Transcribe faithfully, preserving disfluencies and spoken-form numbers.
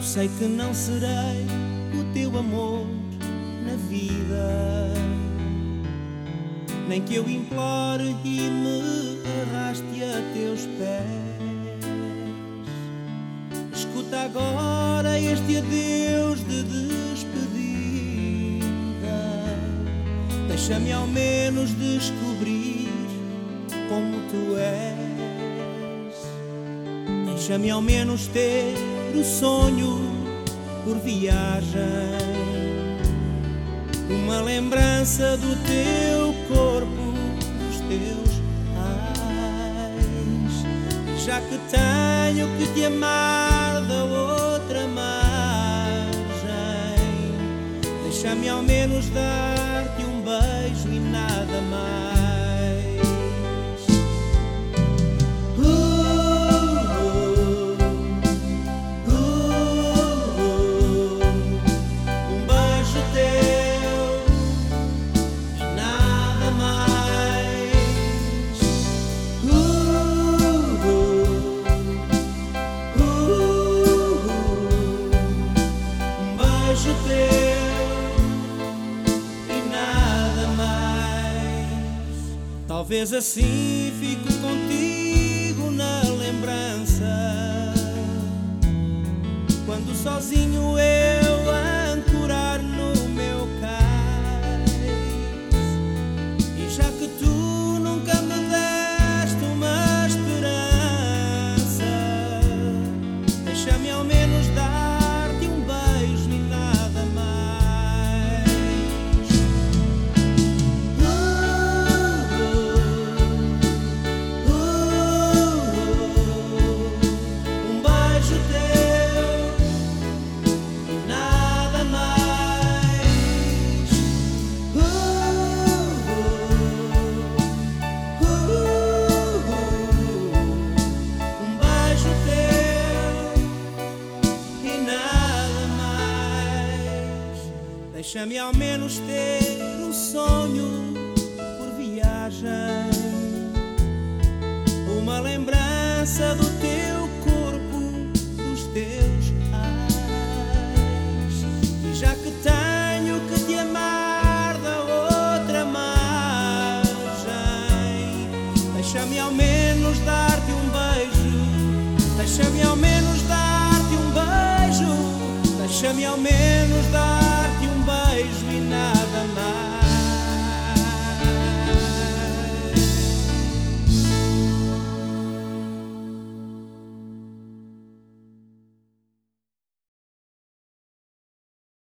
Eu sei que não serei o teu amor na vida, nem que eu implore e me arraste a teus pés. Escuta agora este adeus de despedida, deixa-me ao menos descobrir como tu és. Deixa-me ao menos ter o sonho por viagem, uma lembrança do teu corpo, dos teus ais. Já que tenho que te amar da outra margem, deixa-me ao menos dar-te um beijo e nada mais. Talvez assim fico contigo na lembrança, quando sozinho eu ancorar no meu cais. E já que tu nunca me deste uma esperança, deixa-me ao menos dar-te um beijo e nada mais. Deixa-me ao menos ter um sonho por viagem, uma lembrança do teu corpo, dos teus ais. E já que tenho que te amar da outra margem, deixa-me ao menos dar-te um beijo, deixa-me ao menos dar-te um beijo, deixa-me ao menos dar-te um beijo